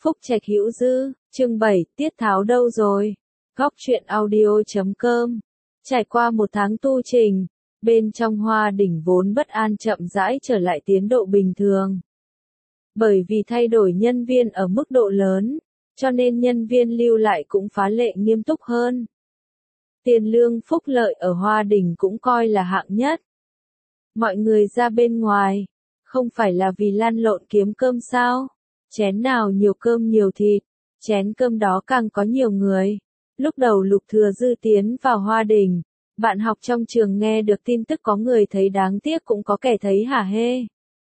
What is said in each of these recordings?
Phúc Trạch Hữu Dư, chương 7, Tiết Tháo đâu rồi? Góc truyện audio.com. Trải qua một tháng tu trình, bên trong Hoa Đỉnh vốn bất an chậm rãi trở lại tiến độ bình thường. Bởi vì thay đổi nhân viên ở mức độ lớn, cho nên nhân viên lưu lại cũng phá lệ nghiêm túc hơn. Tiền lương phúc lợi ở Hoa Đỉnh cũng coi là hạng nhất. Mọi người ra bên ngoài, không phải là vì lăn lộn kiếm cơm sao? Chén nào nhiều cơm nhiều thịt, chén cơm đó càng có nhiều người. Lúc đầu Lục Thừa Dư tiến vào Hoa Đỉnh, bạn học trong trường nghe được tin tức có người thấy đáng tiếc cũng có kẻ thấy hả hê.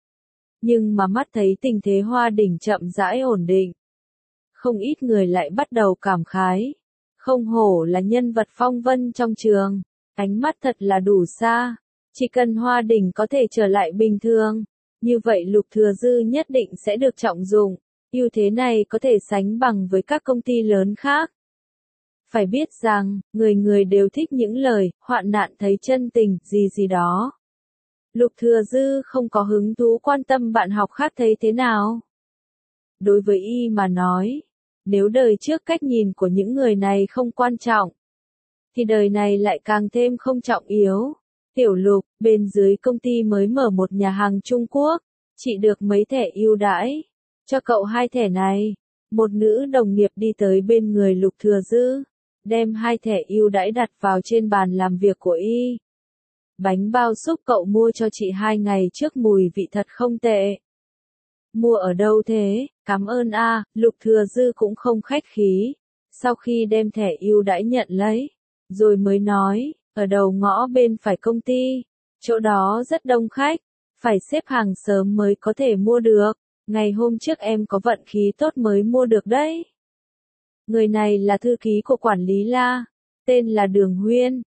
Nhưng mà mắt thấy tình thế Hoa Đỉnh chậm rãi ổn định. Không ít người lại bắt đầu cảm khái. Không hổ là nhân vật phong vân trong trường, ánh mắt thật là đủ xa. Chỉ cần Hoa Đỉnh có thể trở lại bình thường, như vậy Lục Thừa Dư nhất định sẽ được trọng dụng. Ưu thế này có thể sánh bằng với các công ty lớn khác. Phải biết rằng, người người đều thích những lời, hoạn nạn thấy chân tình, gì đó. Lục Thừa Dư không có hứng thú quan tâm bạn học khác thấy thế nào. Đối với y mà nói, nếu đời trước cách nhìn của những người này không quan trọng, thì đời này lại càng thêm không trọng yếu. Tiểu Lục, bên dưới công ty mới mở một nhà hàng Trung Quốc, chị được mấy thẻ ưu đãi. Cho cậu 2 thẻ này. Một nữ đồng nghiệp đi tới bên người Lục Thừa Dư, đem 2 thẻ ưu đãi đặt vào trên bàn làm việc của y. Bánh bao xúc cậu mua cho chị 2 ngày trước mùi vị thật không tệ. Mua ở đâu thế? Cảm ơn a. Lục Thừa Dư cũng không khách khí. Sau khi đem thẻ ưu đãi nhận lấy, rồi mới nói, ở đầu ngõ bên phải công ty, chỗ đó rất đông khách, phải xếp hàng sớm mới có thể mua được. Ngày hôm trước em có vận khí tốt mới mua được đấy. Người này là thư ký của quản lý La, tên là Đường Huyên,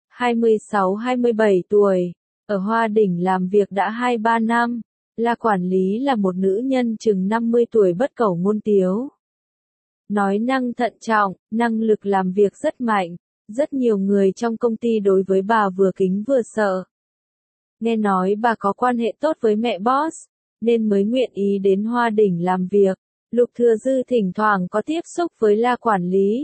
26-27 tuổi, ở Hoa Đỉnh làm việc đã 2-3 năm, là quản lý là một nữ nhân chừng 50 tuổi bất cẩu ngôn tiếu. Nói năng thận trọng, năng lực làm việc rất mạnh, rất nhiều người trong công ty đối với bà vừa kính vừa sợ. Nghe nói bà có quan hệ tốt với mẹ boss, nên mới nguyện ý đến Hoa Đỉnh làm việc. Lục Thừa Dư thỉnh thoảng có tiếp xúc với La quản lý.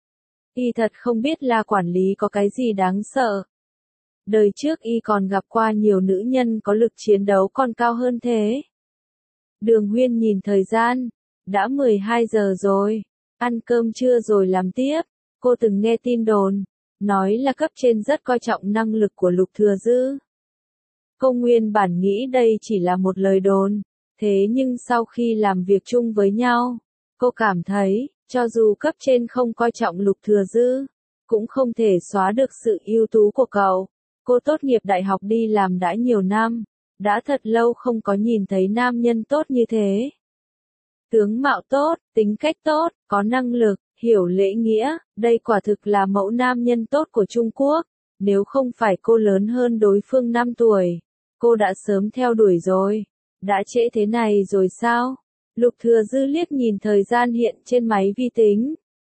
Y thật không biết La quản lý có cái gì đáng sợ. Đời trước y còn gặp qua nhiều nữ nhân có lực chiến đấu còn cao hơn thế. Đường Huyên nhìn thời gian, đã 12 giờ rồi, ăn cơm trưa rồi làm tiếp. Cô từng nghe tin đồn, nói là cấp trên rất coi trọng năng lực của Lục Thừa Dư. Cô nguyên bản nghĩ đây chỉ là một lời đồn, thế nhưng sau khi làm việc chung với nhau, cô cảm thấy, cho dù cấp trên không coi trọng Lục Thừa Dư, cũng không thể xóa được sự ưu tú của cậu. Cô tốt nghiệp đại học đi làm đã nhiều năm, đã thật lâu không có nhìn thấy nam nhân tốt như thế. Tướng mạo tốt, tính cách tốt, có năng lực, hiểu lễ nghĩa, đây quả thực là mẫu nam nhân tốt của Trung Quốc. Nếu không phải cô lớn hơn đối phương 5 tuổi, cô đã sớm theo đuổi rồi. Đã trễ thế này rồi sao? Lục Thừa Dư liếc nhìn thời gian hiện trên máy vi tính.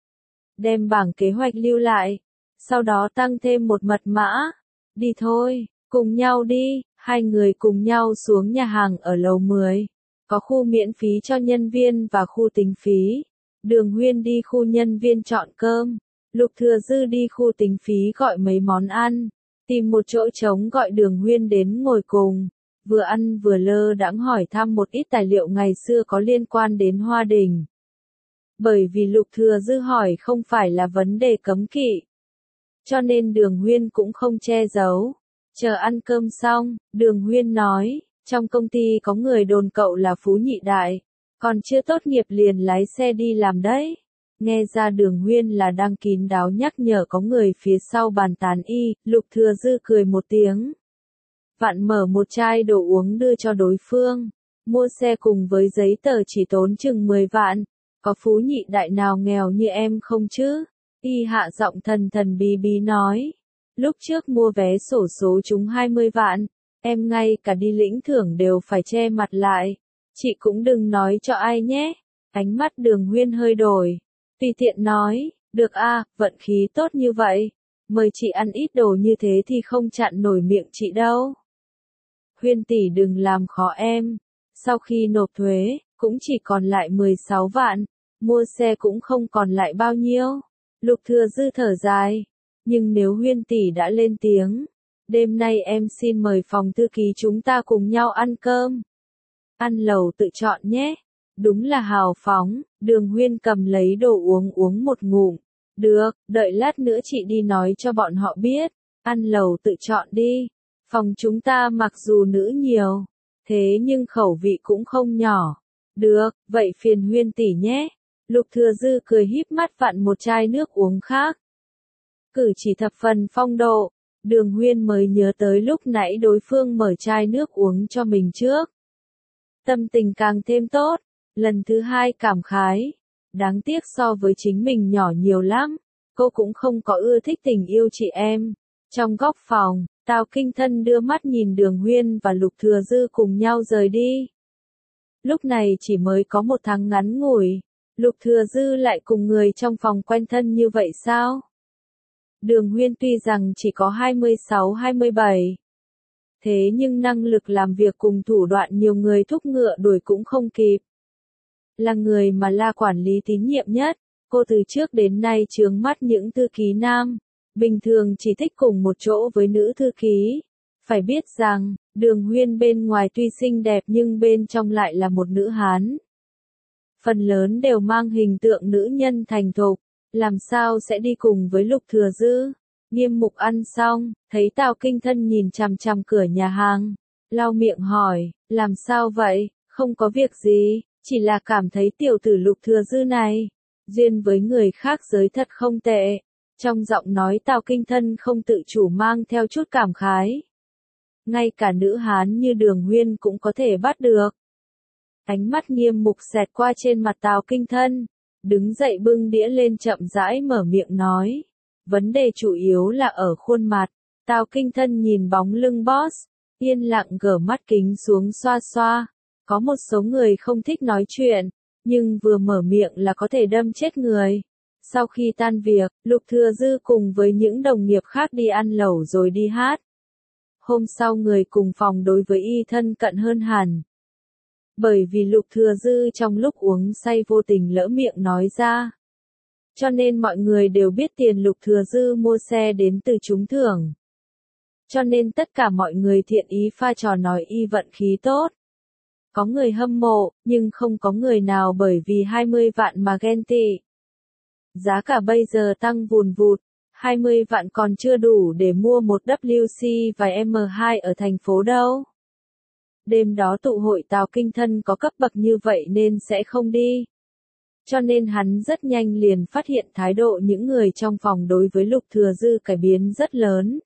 Đem bảng kế hoạch lưu lại. Sau đó tăng thêm một mật mã. Đi thôi, cùng nhau đi. 2 người cùng nhau xuống nhà hàng ở lầu 10. Có khu miễn phí cho nhân viên và khu tính phí. Đường Huyên đi khu nhân viên chọn cơm. Lục Thừa Dư đi khu tính phí gọi mấy món ăn. Tìm một chỗ trống gọi Đường Huyên đến ngồi cùng. Vừa ăn vừa lơ đãng hỏi thăm một ít tài liệu ngày xưa có liên quan đến Hoa Đỉnh. Bởi vì Lục Thừa Dư hỏi không phải là vấn đề cấm kỵ, cho nên Đường Huyên cũng không che giấu. Chờ ăn cơm xong, Đường Huyên nói, trong công ty có người đồn cậu là phú nhị đại, còn chưa tốt nghiệp liền lái xe đi làm đấy. Nghe ra Đường Huyên là đang kín đáo nhắc nhở có người phía sau bàn tán y, Lục Thừa Dư cười một tiếng. Vặn mở một chai đồ uống đưa cho đối phương. Mua xe cùng với giấy tờ chỉ tốn chừng 10 vạn. Có phú nhị đại nào nghèo như em không chứ? Y hạ giọng thần thần bí bí nói. Lúc trước mua vé xổ số trúng 20 vạn. Em ngay cả đi lĩnh thưởng đều phải che mặt lại. Chị cũng đừng nói cho ai nhé. Ánh mắt Đường Huyên hơi đổi. Tùy tiện nói, được a, vận khí tốt như vậy. Mời chị ăn ít đồ như thế thì không chặn nổi miệng chị đâu. Huyên tỷ đừng làm khó em. Sau khi nộp thuế, cũng chỉ còn lại 16 vạn. mua xe cũng không còn lại bao nhiêu. Lục Thừa Dư thở dài. Nhưng nếu Huyên tỷ đã lên tiếng, đêm nay em xin mời phòng thư ký chúng ta cùng nhau ăn cơm. Ăn lẩu tự chọn nhé. Đúng là hào phóng. Đường Huyên cầm lấy đồ uống uống một ngụm. Được, đợi lát nữa chị đi nói cho bọn họ biết. Ăn lẩu tự chọn đi. Phòng chúng ta mặc dù nữ nhiều, thế nhưng khẩu vị cũng không nhỏ. Được, vậy phiền Huyên tỷ nhé. Lục Thừa Dư cười híp mắt vặn một chai nước uống khác. Cử chỉ thập phần phong độ. Đường Huyên mới nhớ tới lúc nãy đối phương mở chai nước uống cho mình trước. Tâm tình càng thêm tốt. Lần thứ hai cảm khái. Đáng tiếc so với chính mình nhỏ nhiều lắm. Cô cũng không có ưa thích tình yêu chị em. Trong góc phòng, Tào Kinh Thân đưa mắt nhìn Đường Huyên và Lục Thừa Dư cùng nhau rời đi. Lúc này chỉ mới có một tháng ngắn ngủi. Lục Thừa Dư lại cùng người trong phòng quen thân như vậy sao? Đường Huyên tuy rằng chỉ có 26-27. Thế nhưng năng lực làm việc cùng thủ đoạn nhiều người thúc ngựa đuổi cũng không kịp. Là người mà La quản lý tín nhiệm nhất, cô từ trước đến nay chướng mắt những thư ký nam. Bình thường chỉ thích cùng một chỗ với nữ thư ký. Phải biết rằng, Đường Huyên bên ngoài tuy xinh đẹp nhưng bên trong lại là một nữ hán. Phần lớn đều mang hình tượng nữ nhân thành thục, làm sao sẽ đi cùng với Lục Thừa Dư. Nghiêm Mục ăn xong, thấy Tào Kinh Thân nhìn chằm chằm cửa nhà hàng, lau miệng hỏi, làm sao vậy, không có việc gì, chỉ là cảm thấy tiểu tử Lục Thừa Dư này, duyên với người khác giới thật không tệ. Trong giọng nói Tào Kinh Thân không tự chủ mang theo chút cảm khái. Ngay cả nữ hán như Đường Huyên cũng có thể bắt được. Ánh mắt Nghiêm Mục xẹt qua trên mặt Tào Kinh Thân, đứng dậy bưng đĩa lên chậm rãi mở miệng nói. Vấn đề chủ yếu là ở khuôn mặt. Tào Kinh Thân nhìn bóng lưng boss, yên lặng gỡ mắt kính xuống xoa xoa. Có một số người không thích nói chuyện, nhưng vừa mở miệng là có thể đâm chết người. Sau khi tan việc, Lục Thừa Dư cùng với những đồng nghiệp khác đi ăn lẩu rồi đi hát. Hôm sau người cùng phòng đối với y thân cận hơn hẳn. Bởi vì Lục Thừa Dư trong lúc uống say vô tình lỡ miệng nói ra. Cho nên mọi người đều biết tiền Lục Thừa Dư mua xe đến từ trúng thưởng. Cho nên tất cả mọi người thiện ý pha trò nói y vận khí tốt. Có người hâm mộ, nhưng không có người nào bởi vì 20 vạn mà ghen tị. Giá cả bây giờ tăng vùn vụt, 20 vạn còn chưa đủ để mua một WC và M2 ở thành phố đâu. Đêm đó tụ hội Tào Kinh Thân có cấp bậc như vậy nên sẽ không đi. Cho nên hắn rất nhanh liền phát hiện thái độ những người trong phòng đối với Lục Thừa Dư cải biến rất lớn.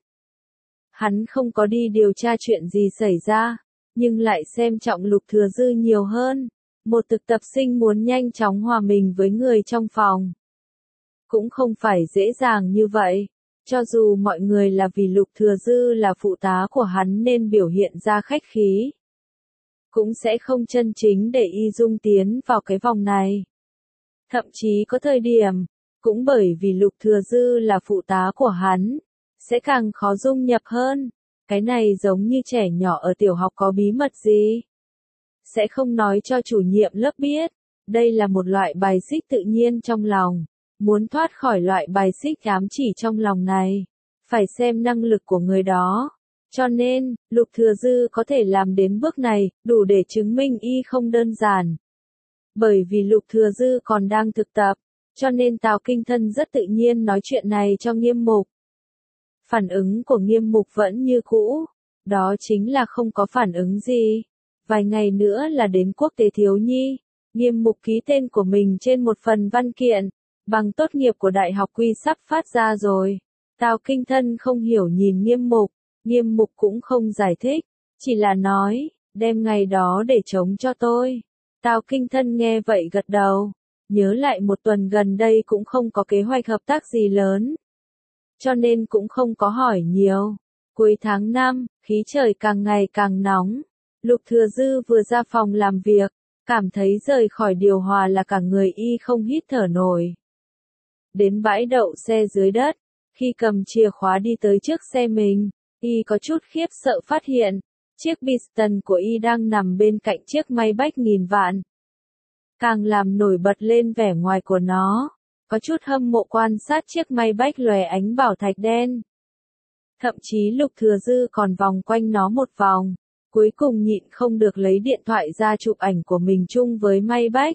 Hắn không có đi điều tra chuyện gì xảy ra, nhưng lại xem trọng Lục Thừa Dư nhiều hơn. Một thực tập sinh muốn nhanh chóng hòa mình với người trong phòng. Cũng không phải dễ dàng như vậy. Cho dù mọi người là vì Lục Thừa Dư là phụ tá của hắn nên biểu hiện ra khách khí. Cũng sẽ không chân chính để y dung tiến vào cái vòng này. Thậm chí có thời điểm, cũng bởi vì Lục Thừa Dư là phụ tá của hắn, sẽ càng khó dung nhập hơn. Cái này giống như trẻ nhỏ ở tiểu học có bí mật gì. Sẽ không nói cho chủ nhiệm lớp biết. Đây là một loại bài xích tự nhiên trong lòng. Muốn thoát khỏi loại bài xích ám chỉ trong lòng này, phải xem năng lực của người đó. Cho nên, Lục Thừa Dư có thể làm đến bước này, đủ để chứng minh y không đơn giản. Bởi vì Lục Thừa Dư còn đang thực tập, cho nên Tào Kinh Thân rất tự nhiên nói chuyện này cho Nghiêm Mục. Phản ứng của Nghiêm Mục vẫn như cũ, đó chính là không có phản ứng gì. Vài ngày nữa là đến quốc tế thiếu nhi, Nghiêm Mục ký tên của mình trên một phần văn kiện. Bằng tốt nghiệp của Đại học Quy sắp phát ra rồi. Tào Kinh Thân không hiểu nhìn Nghiêm Mục cũng không giải thích, chỉ là nói, đem ngày đó để chống cho tôi. Tào Kinh Thân nghe vậy gật đầu, nhớ lại một tuần gần đây cũng không có kế hoạch hợp tác gì lớn. Cho nên cũng không có hỏi nhiều. Cuối tháng 5, khí trời càng ngày càng nóng. Lục Thừa Dư vừa ra phòng làm việc, cảm thấy rời khỏi điều hòa là cả người y không hít thở nổi. Đến bãi đậu xe dưới đất, khi cầm chìa khóa đi tới trước xe mình, y có chút khiếp sợ phát hiện, chiếc Piston của y đang nằm bên cạnh chiếc Maybach nghìn vạn. càng làm nổi bật lên vẻ ngoài của nó. Có chút hâm mộ quan sát chiếc Maybach lòe ánh bảo thạch đen. Thậm chí Lục Thừa Dư còn vòng quanh nó một vòng, cuối cùng nhịn không được lấy điện thoại ra chụp ảnh của mình chung với Maybach.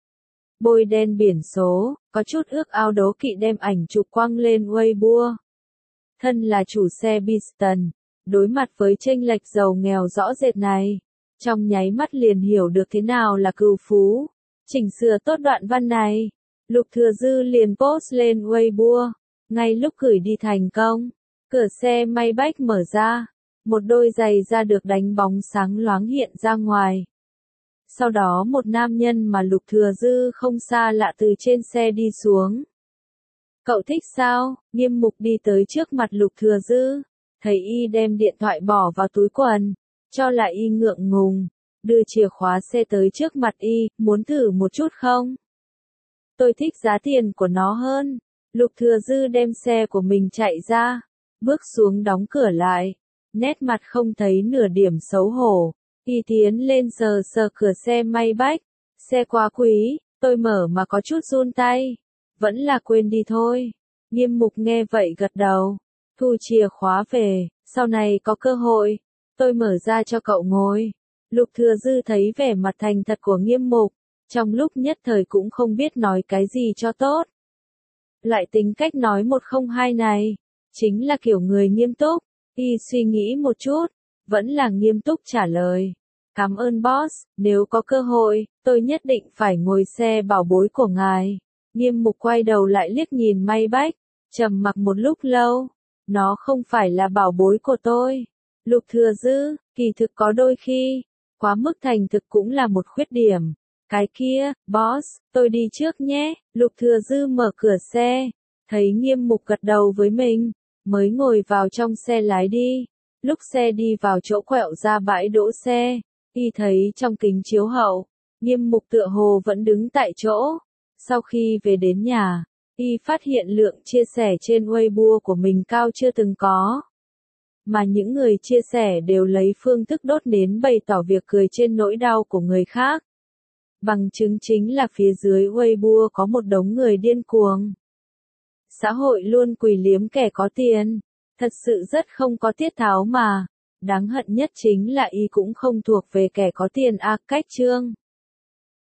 Bôi đen biển số, có chút ước ao đố kỵ đem ảnh chụp quăng lên Weibo. Thân là chủ xe Piston, đối mặt với chênh lệch giàu nghèo rõ rệt này, trong nháy mắt liền hiểu được thế nào là cừu phú. Chỉnh sửa tốt đoạn văn này, Lục Thừa Dư liền post lên Weibo. Ngay lúc gửi đi thành công, cửa xe Maybach mở ra, một đôi giày da được đánh bóng sáng loáng hiện ra ngoài. Sau đó một nam nhân mà Lục Thừa Dư không xa lạ từ trên xe đi xuống. Cậu thích sao? Nghiêm Mục đi tới trước mặt Lục Thừa Dư, thấy y đem điện thoại bỏ vào túi quần, cho là y ngượng ngùng, đưa chìa khóa xe tới trước mặt y, muốn thử một chút không? Tôi thích giá tiền của nó hơn. Lục Thừa Dư đem xe của mình chạy ra, bước xuống đóng cửa lại, nét mặt không thấy nửa điểm xấu hổ. Y tiến lên sờ sờ cửa xe Maybach, xe quá quý, tôi mở mà có chút run tay, vẫn là quên đi thôi. Nghiêm Mục nghe vậy gật đầu, thu chìa khóa về, sau này có cơ hội, tôi mở ra cho cậu ngồi. Lục Thừa Dư thấy vẻ mặt thành thật của Nghiêm Mục, trong lúc nhất thời cũng không biết nói cái gì cho tốt. Lại tính cách nói 102 này, chính là kiểu người nghiêm túc. Y suy nghĩ một chút, vẫn là nghiêm túc trả lời. Cảm ơn boss, nếu có cơ hội, tôi nhất định phải ngồi xe bảo bối của ngài. Nghiêm Mục quay đầu lại liếc nhìn Maybach, trầm mặc một lúc lâu. Nó không phải là bảo bối của tôi. Lục Thừa Dư, kỳ thực có đôi khi, quá mức thành thực cũng là một khuyết điểm. Cái kia, boss, tôi đi trước nhé. Lục Thừa Dư mở cửa xe, thấy Nghiêm Mục gật đầu với mình, mới ngồi vào trong xe lái đi. Lúc xe đi vào chỗ quẹo ra bãi đỗ xe, y thấy trong kính chiếu hậu, Nghiêm Mục tựa hồ vẫn đứng tại chỗ. Sau khi về đến nhà, y phát hiện lượng chia sẻ trên Weibo của mình cao chưa từng có. Mà những người chia sẻ đều lấy phương thức đốt nến bày tỏ việc cười trên nỗi đau của người khác. Bằng chứng chính là phía dưới Weibo có một đống người điên cuồng. Xã hội luôn quỳ liếm kẻ có tiền, thật sự rất không có tiết tháo mà. Đáng hận nhất chính là y cũng không thuộc về kẻ có tiền cách chương.